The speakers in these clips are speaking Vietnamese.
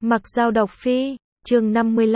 Mặc Dao độc phi, chương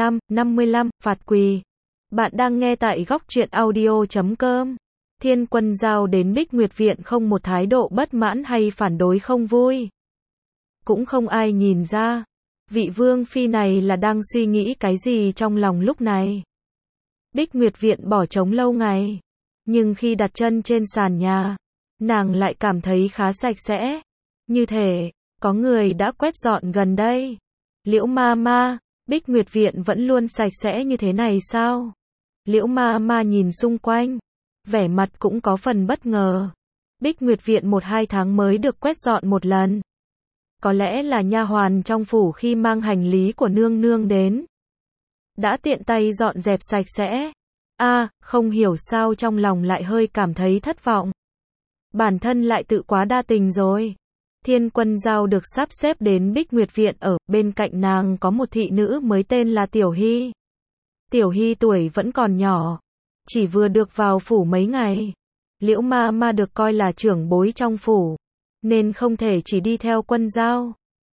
55, phạt quỳ. Bạn đang nghe tại góc truyện audio.com. Thiên Quân Giao đến Bích Nguyệt Viện không một thái độ bất mãn hay phản đối không vui. Cũng không ai nhìn ra, vị vương phi này là đang suy nghĩ cái gì trong lòng lúc này. Bích Nguyệt Viện bỏ trống lâu ngày, nhưng khi đặt chân trên sàn nhà, nàng lại cảm thấy khá sạch sẽ. Như thể, có người đã quét dọn gần đây. Liễu ma ma, Bích Nguyệt Viện vẫn luôn sạch sẽ như thế này sao? Liễu ma ma nhìn xung quanh, vẻ mặt cũng có phần bất ngờ. Bích Nguyệt Viện 1-2 tháng mới được quét dọn một lần. Có lẽ là nha hoàn trong phủ khi mang hành lý của nương nương đến, đã tiện tay dọn dẹp sạch sẽ. Không hiểu sao trong lòng lại hơi cảm thấy thất vọng. Bản thân lại tự quá đa tình rồi. Thiên Quân Giao được sắp xếp đến Bích Nguyệt Viện ở, bên cạnh nàng có một thị nữ mới tên là Tiểu Hy. Tiểu Hy tuổi vẫn còn nhỏ, chỉ vừa được vào phủ mấy ngày. Liễu ma ma được coi là trưởng bối trong phủ, nên không thể chỉ đi theo Quân Giao.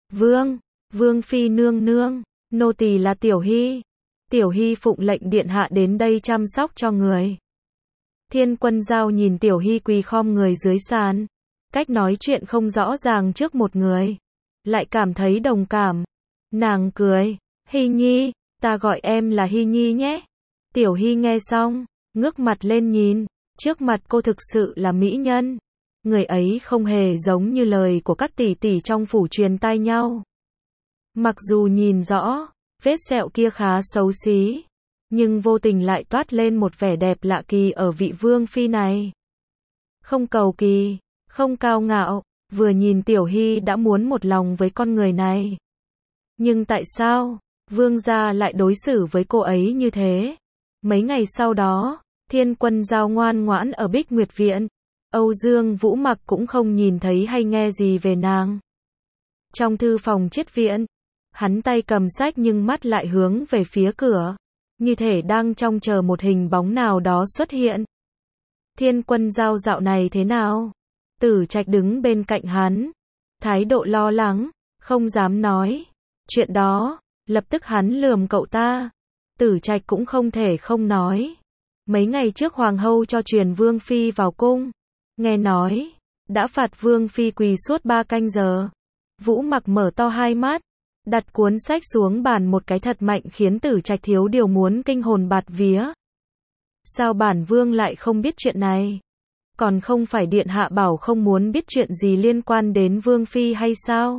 Vương phi nương nương, nô tỳ là Tiểu Hy. Tiểu Hy phụng lệnh điện hạ đến đây chăm sóc cho người. Thiên Quân Giao nhìn Tiểu Hy quỳ khom người dưới sàn, cách nói chuyện không rõ ràng trước một người, lại cảm thấy đồng cảm. Nàng cười, Hy Nhi, ta gọi em là Hy Nhi nhé. Tiểu Hy nghe xong, ngước mặt lên nhìn, trước mặt cô thực sự là mỹ nhân. Người ấy không hề giống như lời của các tỷ tỷ trong phủ truyền tai nhau. Mặc dù nhìn rõ, vết sẹo kia khá xấu xí, nhưng vô tình lại toát lên một vẻ đẹp lạ kỳ ở vị vương phi này. Không cầu kỳ, không cao ngạo, vừa nhìn Tiểu Hy đã muốn một lòng với con người này. Nhưng tại sao vương gia lại đối xử với cô ấy như thế? Mấy ngày sau đó, Thiên Quân Giao ngoan ngoãn ở Bích Nguyệt Viện. Âu Dương Vũ Mặc cũng không nhìn thấy hay nghe gì về nàng. Trong thư phòng chiết viện, hắn tay cầm sách nhưng mắt lại hướng về phía cửa, như thể đang trông chờ một hình bóng nào đó xuất hiện. Thiên Quân Giao dạo này thế nào? Tử Trạch đứng bên cạnh hắn, thái độ lo lắng, không dám nói chuyện đó. Lập tức hắn lườm cậu ta. Tử Trạch cũng không thể không nói. Mấy ngày trước hoàng hậu cho truyền vương phi vào cung, nghe nói đã phạt vương phi quỳ suốt 3 canh giờ. Vũ Mặc mở to hai mắt, đặt cuốn sách xuống bàn một cái thật mạnh khiến Tử Trạch thiếu điều muốn kinh hồn bạt vía. Sao bản vương lại không biết chuyện này? Còn không phải điện hạ bảo không muốn biết chuyện gì liên quan đến vương phi hay sao?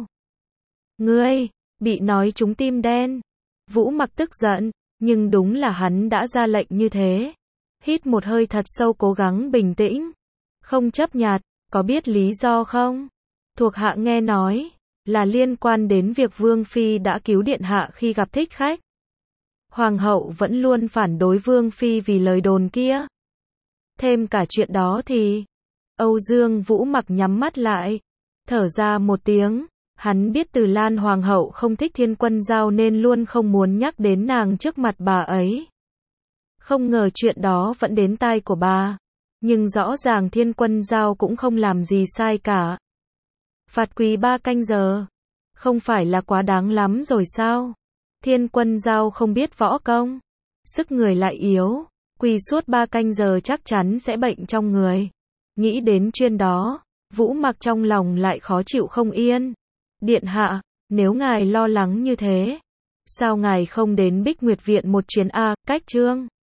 Ngươi, bị nói trúng tim đen. Vũ Mặc tức giận, nhưng đúng là hắn đã ra lệnh như thế. Hít một hơi thật sâu cố gắng bình tĩnh, không chấp nhặt, có biết lý do không? Thuộc hạ nghe nói là liên quan đến việc vương phi đã cứu điện hạ khi gặp thích khách. Hoàng hậu vẫn luôn phản đối vương phi vì lời đồn kia. Thêm cả chuyện đó thì... Âu Dương Vũ Mặc nhắm mắt lại, thở ra một tiếng. Hắn biết Từ Lan hoàng hậu không thích Thiên Quân Giao nên luôn không muốn nhắc đến nàng trước mặt bà ấy. Không ngờ chuyện đó vẫn đến tai của bà. Nhưng rõ ràng Thiên Quân Giao cũng không làm gì sai cả. Phạt quỳ 3 canh giờ, không phải là quá đáng lắm rồi sao? Thiên Quân Giao không biết võ công, sức người lại yếu, quỳ suốt 3 canh giờ chắc chắn sẽ bệnh trong người. Nghĩ đến chuyện đó, Vũ Mặc trong lòng lại khó chịu không yên. Điện hạ, nếu ngài lo lắng như thế, sao ngài không đến Bích Nguyệt Viện một chuyến cách chương?